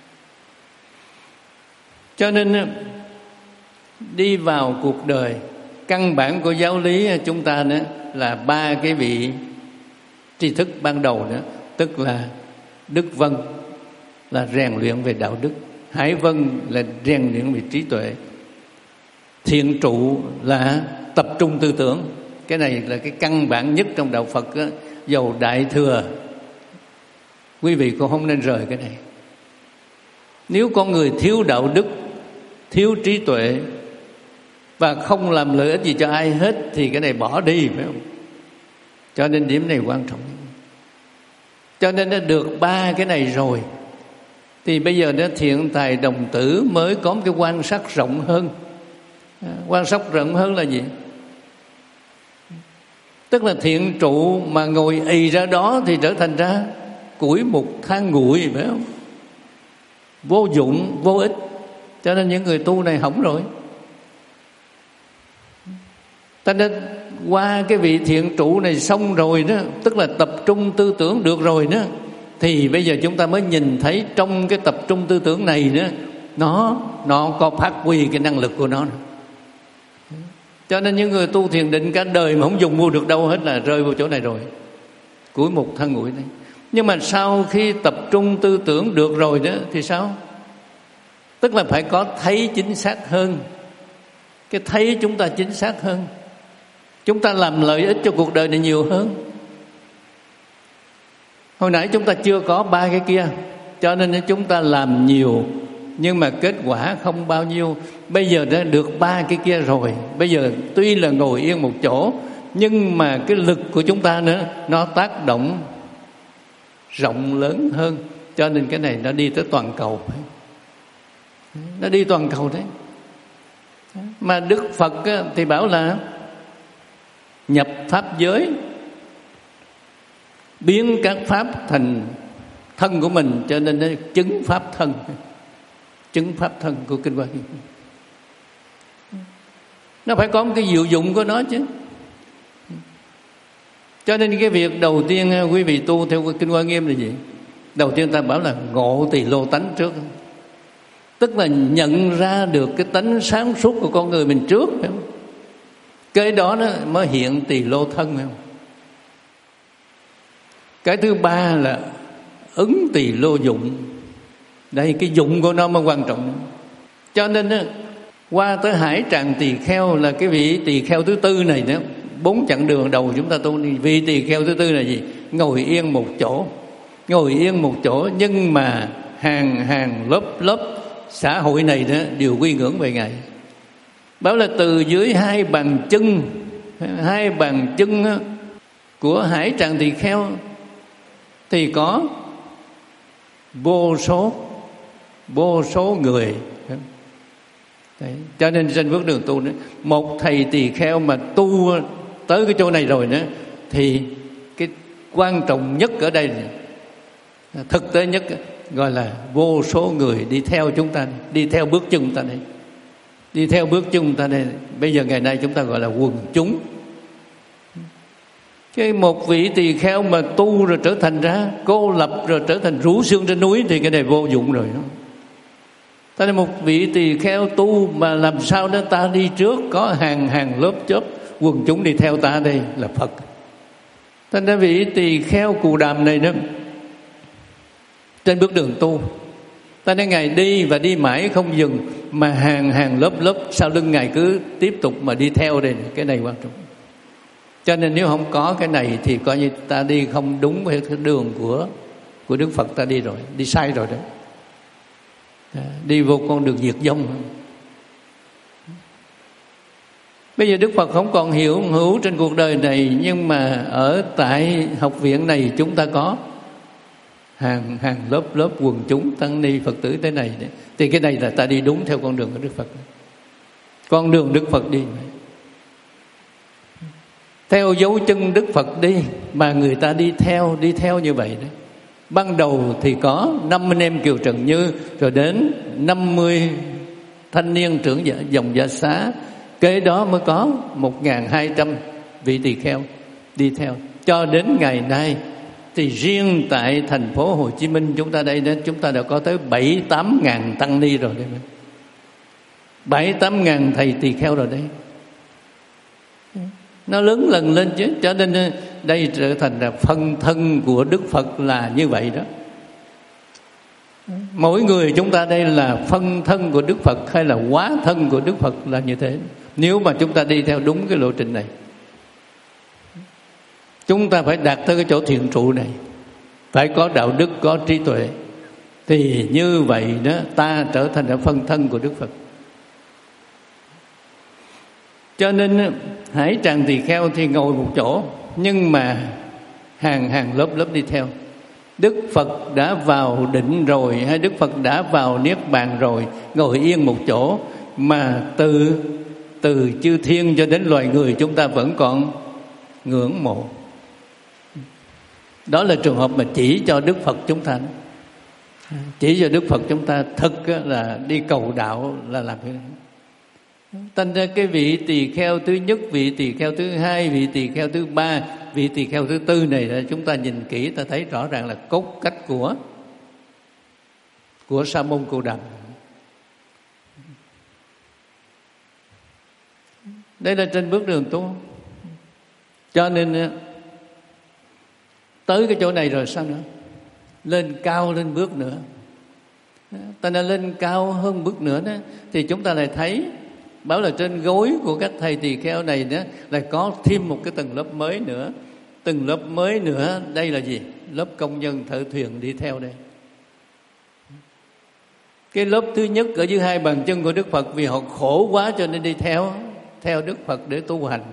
Cho nên đi vào cuộc đời, căn bản của giáo lý chúng ta nữa là ba cái vị tri thức ban đầu nữa, tức là Đức Vân là rèn luyện về đạo đức, Hải Vân là rèn luyện về trí tuệ, Thiện Trụ là tập trung tư tưởng. Cái này là cái căn bản nhất trong đạo Phật đó. Dầu Đại Thừa, quý vị cũng không nên rời cái này. Nếu con người thiếu đạo đức, thiếu trí tuệ và không làm lợi ích gì cho ai hết thì cái này bỏ đi, phải không? Cho nên điểm này quan trọng. Cho nên nó được ba cái này rồi thì bây giờ nó thiện tài đồng tử mới có một cái quan sát rộng hơn. Quan sát rộng hơn là gì? Tức là thiện trụ mà ngồi ì ra đó thì trở thành ra củi mục than nguội, phải không? Vô dụng, vô ích. Cho nên những người tu này hỏng rồi. Ta nên qua cái vị thiện trụ này xong rồi đó, tức là tập trung tư tưởng được rồi đó, thì bây giờ chúng ta mới nhìn thấy trong cái tập trung tư tưởng này đó, nó nó có phát huy cái năng lực của nó. Cho nên những người tu thiền định cả đời mà không dùng mua được đâu hết là rơi vào chỗ này rồi, củi mục than nguội này. Nhưng mà sau khi tập trung tư tưởng được rồi đó thì sao? Tức là phải có thấy chính xác hơn. Cái thấy chúng ta chính xác hơn, chúng ta làm lợi ích cho cuộc đời này nhiều hơn. Hồi nãy chúng ta chưa có ba cái kia, cho nên chúng ta làm nhiều nhưng mà kết quả không bao nhiêu. Bây giờ đã được ba cái kia rồi, bây giờ tuy là ngồi yên một chỗ nhưng mà cái lực của chúng ta nữa nó tác động rộng lớn hơn. Cho nên cái này nó đi tới toàn cầu, nó đi toàn cầu đấy. Mà Đức Phật thì bảo là nhập pháp giới, biến các pháp thành thân của mình, cho nên nó chứng pháp thân, chứng pháp thân của Kinh Hoa Nghiêm. Nó phải có một cái diệu dụng của nó chứ. Cho nên cái việc đầu tiên quý vị tu theo Kinh Hoa Nghiêm là gì? Đầu tiên ta bảo là ngộ tỳ lô tánh trước, tức là nhận ra được cái tánh sáng suốt của con người mình trước, phải không? Cái đó nó mới hiện tỳ lô thân, phải không? Cái thứ ba là ứng tỳ lô dụng. Đây, cái dụng của nó mới quan trọng. Cho nên đó, qua tới Hải Tràng Tỳ Kheo là cái vị tỳ kheo thứ tư này đó. Bốn chặng đường đầu chúng ta tu, vị tỳ kheo thứ tư là gì? Ngồi yên một chỗ, ngồi yên một chỗ nhưng mà hàng hàng lớp lớp xã hội này đó đều quy ngưỡng về Ngài. Bảo là từ dưới hai bàn chân, hai bàn chân của Hải Tràng Tỳ Kheo thì có vô số vô số người. Đấy. Cho nên trên bước đường tu nữa, một thầy tỳ kheo mà tu tới cái chỗ này rồi nữa thì cái quan trọng nhất ở đây, thực tế nhất, gọi là vô số người đi theo chúng ta, đi theo bước chân chúng ta đây, đi theo bước chân chúng ta đây. Bây giờ ngày nay chúng ta gọi là quần chúng. Cái một vị tỳ kheo mà tu rồi trở thành ra cô lập, rồi trở thành rủ xương trên núi thì cái này vô dụng rồi đó. Cho nên một vị tỳ kheo tu mà làm sao đó ta đi trước, có hàng hàng lớp chớp quần chúng đi theo ta, đây là Phật. Cho nên vị tỳ kheo Cù Đàm này đó, trên bước đường tu, ta nên Ngài đi và đi mãi không dừng, mà hàng hàng lớp lớp sau lưng Ngài cứ tiếp tục mà đi theo đây. Cái này quan trọng. Cho nên nếu không có cái này thì coi như ta đi không đúng với cái đường của của Đức Phật, ta đi rồi, đi sai rồi đó. Đi vô con đường diệt vong. Bây giờ Đức Phật không còn hiểu hữu trên cuộc đời này, nhưng mà ở tại học viện này chúng ta có hàng hàng lớp lớp quần chúng tăng ni Phật tử thế này, thì cái này là ta đi đúng theo con đường của Đức Phật. con đường Đức Phật đi, theo dấu chân Đức Phật đi, mà người ta đi theo đi theo như vậy đó. Ban đầu thì có năm anh em Kiều Trần Như, rồi đến năm mươi thanh niên trưởng dòng Gia Xá, kế đó mới có một nghìn hai trăm vị tỳ kheo đi theo. Cho đến ngày nay thì riêng tại thành phố Hồ Chí Minh chúng ta đây đó, chúng ta đã có tới bảy tám ngàn tăng ni rồi đây, bảy tám ngàn thầy tỳ kheo rồi đấy. Nó lớn lần lên chứ. Cho nên đây trở thành là phân thân của Đức Phật là như vậy đó. Mỗi người chúng ta đây là phân thân của Đức Phật hay là hóa thân của Đức Phật là như thế. Nếu mà chúng ta đi theo đúng cái lộ trình này, chúng ta phải đạt tới cái chỗ thiền trụ này, phải có đạo đức, có trí tuệ, thì như vậy đó ta trở thành là phân thân của Đức Phật. Cho nên Hải Tràng tỳ kheo thì ngồi một chỗ, nhưng mà hàng hàng lớp lớp đi theo. Đức Phật đã vào định rồi, hay Đức Phật đã vào niết bàn rồi, ngồi yên một chỗ, mà từ từ chư thiên cho đến loài người chúng ta vẫn còn ngưỡng mộ. Đó là trường hợp mà chỉ cho Đức Phật chúng ta, chỉ cho Đức Phật chúng ta thực là đi cầu đạo là làm cái này. Thành ra cái vị tỳ kheo thứ nhất, vị tỳ kheo thứ hai, vị tỳ kheo thứ ba, vị tỳ kheo thứ tư này là chúng ta nhìn kỹ ta thấy rõ ràng là cốt cách của của Sa môn Cồ Đàm. Đây là trên bước đường tu. Cho nên tới cái chỗ này rồi sao nữa? Lên cao lên bước nữa. Ta đã lên cao hơn bước nữa đó, thì chúng ta lại thấy bảo là trên gối của các thầy tỳ kheo này đó lại có thêm một cái tầng lớp mới nữa. Tầng lớp mới nữa đây là gì? Lớp công nhân thợ thuyền đi theo đây. Cái lớp thứ nhất ở dưới hai bàn chân của Đức Phật, vì họ khổ quá cho nên đi theo theo Đức Phật để tu hành.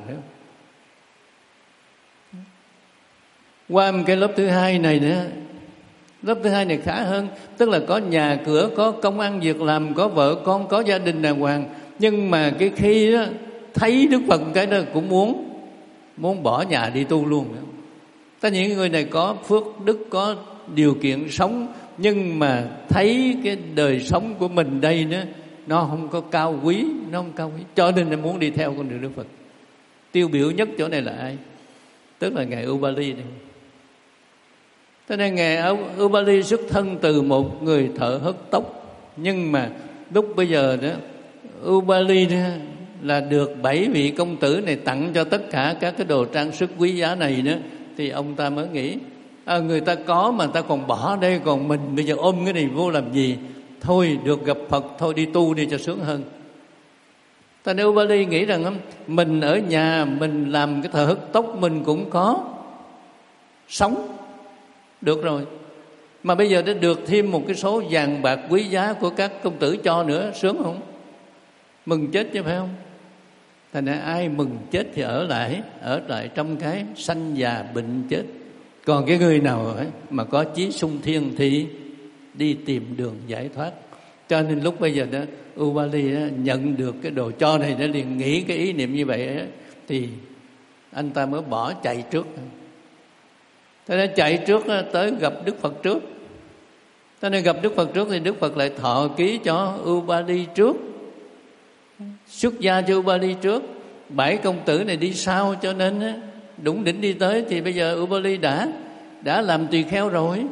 Qua một cái lớp thứ hai này nữa, lớp thứ hai này khá hơn, tức là có nhà cửa, có công ăn việc làm, có vợ con, có gia đình đàng hoàng. Nhưng mà cái khi đó thấy Đức Phật cái đó cũng muốn muốn bỏ nhà đi tu luôn. Tất những người này có phước đức, có điều kiện sống, nhưng mà thấy cái đời sống của mình đây nữa nó không có cao quý, nó không cao quý, cho nên là muốn đi theo con đường Đức Phật. Tiêu biểu nhất chỗ này là ai? Tức là ngài Ubali này. Thế nên ngài Ubali xuất thân từ một người thợ hớt tóc, nhưng mà lúc bây giờ đó Ubali đó là được bảy vị công tử này tặng cho tất cả các cái đồ trang sức quý giá này nữa, thì ông ta mới nghĩ à, người ta có mà người ta còn bỏ đây, còn mình bây giờ ôm cái này vô làm gì? Thôi được gặp Phật, thôi đi tu đi cho sướng hơn. Ta nên Ubali nghĩ rằng mình ở nhà mình làm cái thợ hớt tóc mình cũng có sống được rồi, mà bây giờ đã được thêm một cái số vàng bạc quý giá của các công tử cho nữa, sướng không? Mừng chết chứ phải không? Thành ra ai mừng chết thì ở lại, ở lại trong cái sanh già bệnh chết. Còn cái người nào ấy, mà có chí sung thiên thì đi tìm đường giải thoát. Cho nên lúc bây giờ đó Ubali đó, nhận được cái đồ cho này, nó liền nghĩ cái ý niệm như vậy đó, thì anh ta mới bỏ chạy trước. Thế nên chạy trước đó, tới gặp Đức Phật trước. Thế nên gặp Đức Phật trước thì Đức Phật lại thọ ký cho Ubali trước, xuất gia cho Ubali trước, bảy công tử này đi sau, cho nên đủng đỉnh đi tới. Thì bây giờ Ubali đã đã làm tỳ kheo rồi.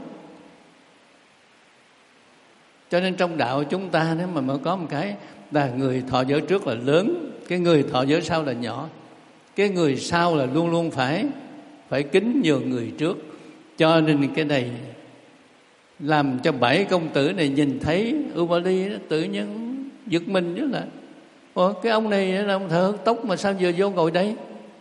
Cho nên trong đạo chúng ta nếu mà mới có một cái là người thọ giới trước là lớn, cái người thọ giới sau là nhỏ. Cái người sau là luôn luôn phải phải kính nhường người trước. Cho nên cái này làm cho bảy công tử này nhìn thấy Ubali tự nhiên giật mình chứ là ủa, cái ông này là ông thợ hớt tóc mà sao vừa vô ngồi đây?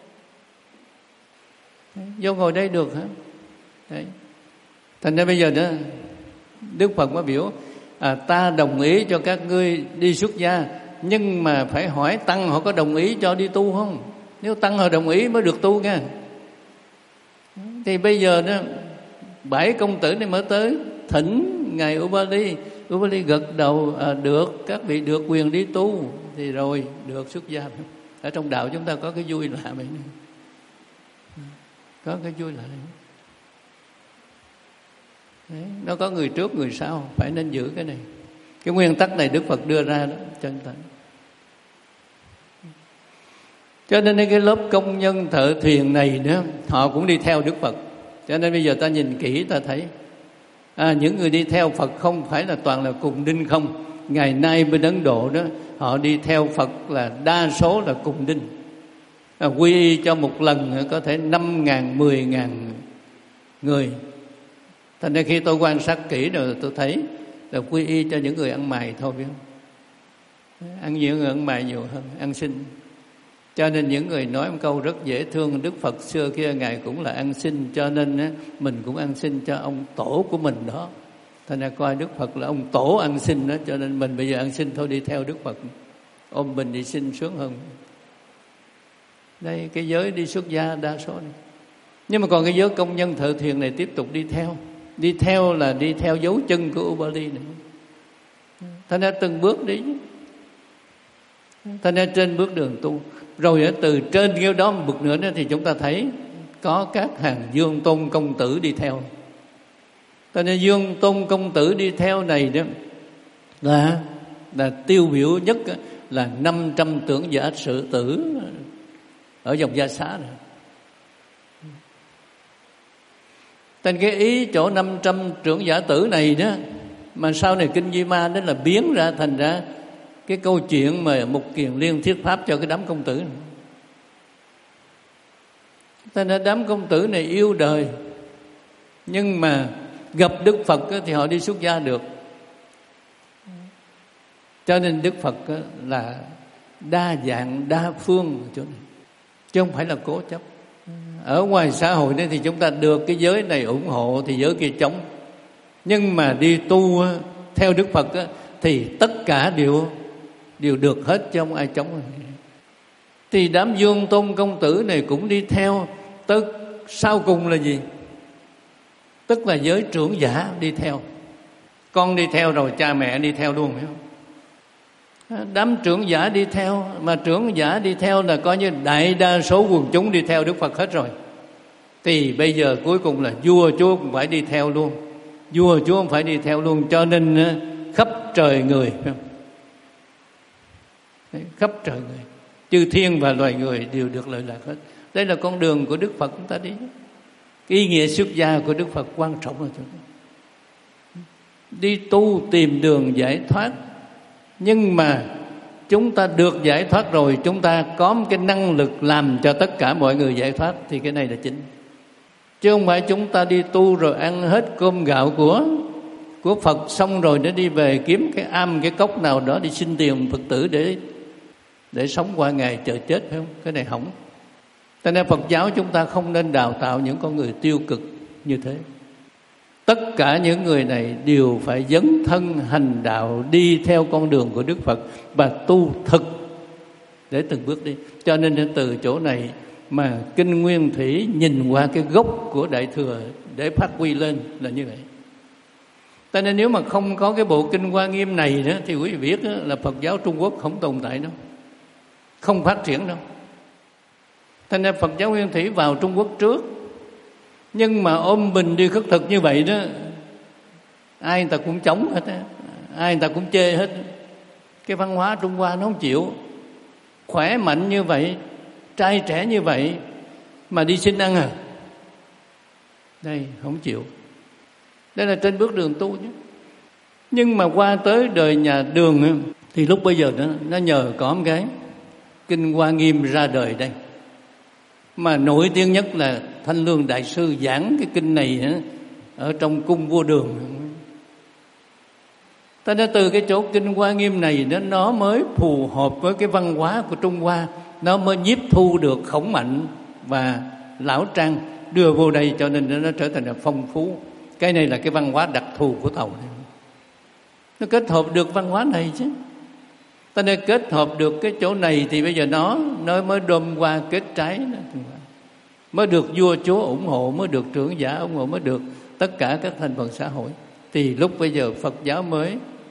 Vô ngồi đây được hả? Đấy. Thành ra bây giờ đó Đức Phật mới biểu à, ta đồng ý cho các ngươi đi xuất gia, nhưng mà phải hỏi tăng họ có đồng ý cho đi tu không? Nếu tăng họ đồng ý mới được tu nha. Thì bây giờ đó bảy công tử này mới tới thỉnh ngài Ubali Ubali gật đầu, à, được, các vị được quyền đi tu thì rồi được xuất gia. Ở trong đạo chúng ta có cái vui lạ vậy, có cái vui lạ này. Đấy, nó có người trước người sau, phải nên giữ cái này. Cái nguyên tắc này Đức Phật đưa ra đó cho chúng ta. Cho nên cái lớp công nhân thợ thuyền này nữa, họ cũng đi theo Đức Phật. Cho nên bây giờ ta nhìn kỹ ta thấy, à, những người đi theo Phật không phải là toàn là cùng đinh không. Ngày nay bên Ấn Độ đó, họ đi theo Phật là đa số là cùng đinh. À, quy y cho một lần có thể năm ngàn, mười ngàn người. Thành ra khi tôi quan sát kỹ rồi tôi thấy là quy y cho những người ăn mày thôi, biết không? Ăn nhiều người ăn mày nhiều hơn, ăn xin. Cho nên những người nói một câu rất dễ thương, Đức Phật xưa kia Ngài cũng là ăn xin, cho nên mình cũng ăn xin cho ông tổ của mình đó. Thành ra coi Đức Phật là ông tổ ăn xin đó, cho nên mình bây giờ ăn xin thôi đi theo Đức Phật. Ôm mình đi xin sướng hơn. Đây cái giới đi xuất gia đa số này. Nhưng mà còn cái giới công nhân thợ thuyền này tiếp tục đi theo. Đi theo là đi theo dấu chân của Ubali này. Thành ra từng bước đi. Thành ra trên bước đường tu. Rồi ở từ trên cái đó một bậc nữa đó, thì chúng ta thấy có các hàng Dương Tôn công tử đi theo. Thành ra Dương Tôn công tử đi theo này đó là, là tiêu biểu nhất là năm trăm trưởng giả sự tử ở dòng Gia Xá này. Thành cái ý chỗ năm trăm trưởng giả tử này đó, mà sau này Kinh Di Ma đó là biến ra thành ra cái câu chuyện mà Mục Kiền Liên thuyết pháp cho cái đám công tử này. Thành ra đám công tử này yêu đời, nhưng mà gặp Đức Phật thì họ đi xuất gia được. Cho nên Đức Phật là đa dạng, đa phương ở chỗ này, chứ không phải là cố chấp. Ở ngoài xã hội này thì chúng ta được cái giới này ủng hộ thì giới kia chống. Nhưng mà đi tu theo Đức Phật thì tất cả đều đều được hết, chứ không ai chống. Thì đám Dương Tôn công tử này cũng đi theo. Tức sau cùng là gì? Tức là giới trưởng giả đi theo. Con đi theo rồi cha mẹ đi theo luôn, hiểu không? Đám trưởng giả đi theo. Mà trưởng giả đi theo là coi như đại đa số quần chúng đi theo Đức Phật hết rồi. Thì bây giờ cuối cùng là vua chúa cũng phải đi theo luôn. Vua chúa cũng phải đi theo luôn. Cho nên khắp trời người, khắp trời người, chư thiên và loài người đều được lợi lạc hết. Đây là con đường của Đức Phật chúng ta đi. Ý nghĩa xuất gia của Đức Phật quan trọng là chỗ đó. Đi tu tìm đường giải thoát. Nhưng mà chúng ta được giải thoát rồi, chúng ta có một cái năng lực làm cho tất cả mọi người giải thoát, thì cái này là chính. Chứ không phải chúng ta đi tu rồi ăn hết cơm gạo của của Phật, xong rồi để đi về kiếm cái am cái cốc nào đó đi xin tiền Phật tử để để sống qua ngày chờ chết, phải không? Cái này hỏng. Cho nên Phật giáo chúng ta không nên đào tạo những con người tiêu cực như thế. Tất cả những người này đều phải dấn thân hành đạo, đi theo con đường của Đức Phật và tu thực để từng bước đi. Cho nên từ chỗ này mà Kinh Nguyên Thủy nhìn qua cái gốc của Đại Thừa để phát huy lên là như vậy. Cho nên nếu mà không có cái bộ Kinh Hoa Nghiêm này đó, thì quý vị biết đó, là Phật giáo Trung Quốc không tồn tại đâu, không phát triển đâu. Cho nên Phật giáo Nguyên Thủy vào Trung Quốc trước. Nhưng mà ôm bình đi khất thực như vậy đó, ai người ta cũng chống hết á, ai người ta cũng chê hết. Cái văn hóa Trung Hoa nó không chịu. Khỏe mạnh như vậy, trai trẻ như vậy mà đi xin ăn à? Đây không chịu. Đây là trên bước đường tu chứ. Nhưng mà qua tới đời nhà Đường thì lúc bây giờ nó, nó nhờ có một cái Kinh Hoa Nghiêm ra đời đây. Mà nổi tiếng nhất là Thanh Lương Đại Sư giảng cái kinh này ở trong cung vua Đường. Ta đã từ cái chỗ Kinh Hoa Nghiêm này đó, nó mới phù hợp với cái văn hóa của Trung Hoa, nó mới nhiếp thu được Khổng Mạnh và Lão Trang đưa vô đây, cho nên nó trở thành là phong phú. Cái này là cái văn hóa đặc thù của Tàu này. Nó kết hợp được văn hóa này chứ. Ta nên kết hợp được cái chỗ này thì bây giờ nó nó mới đơm qua kết trái đó, mới được vua chúa ủng hộ, mới được trưởng giả ủng hộ, mới được tất cả các thành phần xã hội. Thì lúc bây giờ Phật giáo mới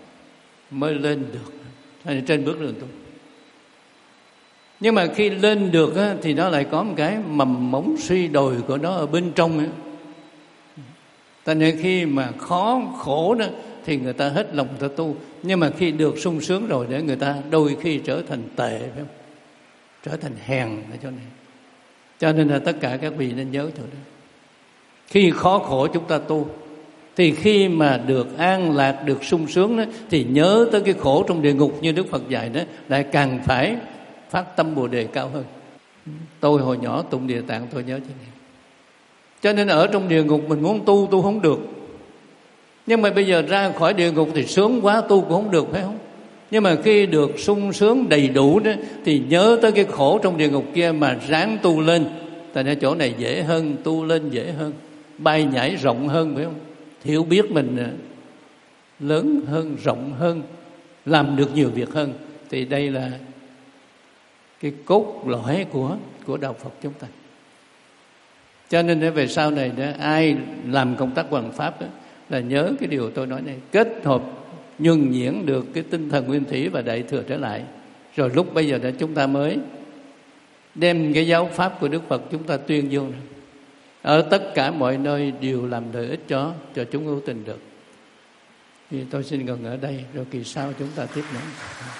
mới lên được, hay trên bước đường tu. Nhưng mà khi lên được á, thì nó lại có một cái mầm mống suy đồi của nó ở bên trong ấy. Tại nên khi mà khó khổ đó thì người ta hết lòng ta tu, nhưng mà khi được sung sướng rồi để người ta đôi khi trở thành tệ, phải không? Trở thành hèn ở chỗ này. Cho nên là tất cả các vị nên nhớ chỗ đó. Khi khó khổ chúng ta tu, thì khi mà được an lạc, được sung sướng đó, thì nhớ tới cái khổ trong địa ngục như Đức Phật dạy đó, lại càng phải phát tâm Bồ Đề cao hơn. Tôi hồi nhỏ tụng Địa Tạng tôi nhớ thế này. Cho nên ở trong địa ngục mình muốn tu, tu không được. Nhưng mà bây giờ ra khỏi địa ngục thì sướng quá, tu cũng không được, phải không? Nhưng mà khi được sung sướng đầy đủ đó, thì nhớ tới cái khổ trong địa ngục kia mà ráng tu lên. Tại nên chỗ này dễ hơn, tu lên dễ hơn, bay nhảy rộng hơn, phải không? Hiểu biết mình lớn hơn, rộng hơn, làm được nhiều việc hơn. Thì đây là cái cốt lõi của, của Đạo Phật chúng ta. Cho nên về sau này đó, ai làm công tác hoằng pháp đó, là nhớ cái điều tôi nói này, kết hợp nhuần nhuyễn được cái tinh thần nguyên thủy và đại thừa trở lại, rồi lúc bây giờ đó chúng ta mới đem cái giáo pháp của Đức Phật chúng ta tuyên vô ở tất cả mọi nơi, đều làm lợi ích cho cho chúng hữu tình được. Thì tôi xin ngừng ở đây, rồi kỳ sau chúng ta tiếp nữa.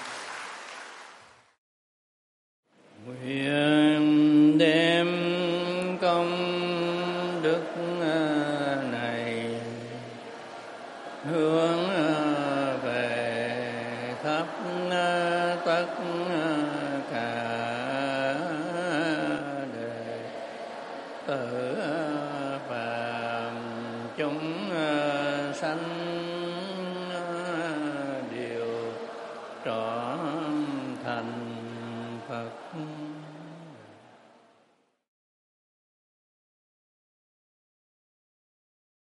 Nguyện đem công đức này hướng về khắp tất cả đời tử phàm chúng sanh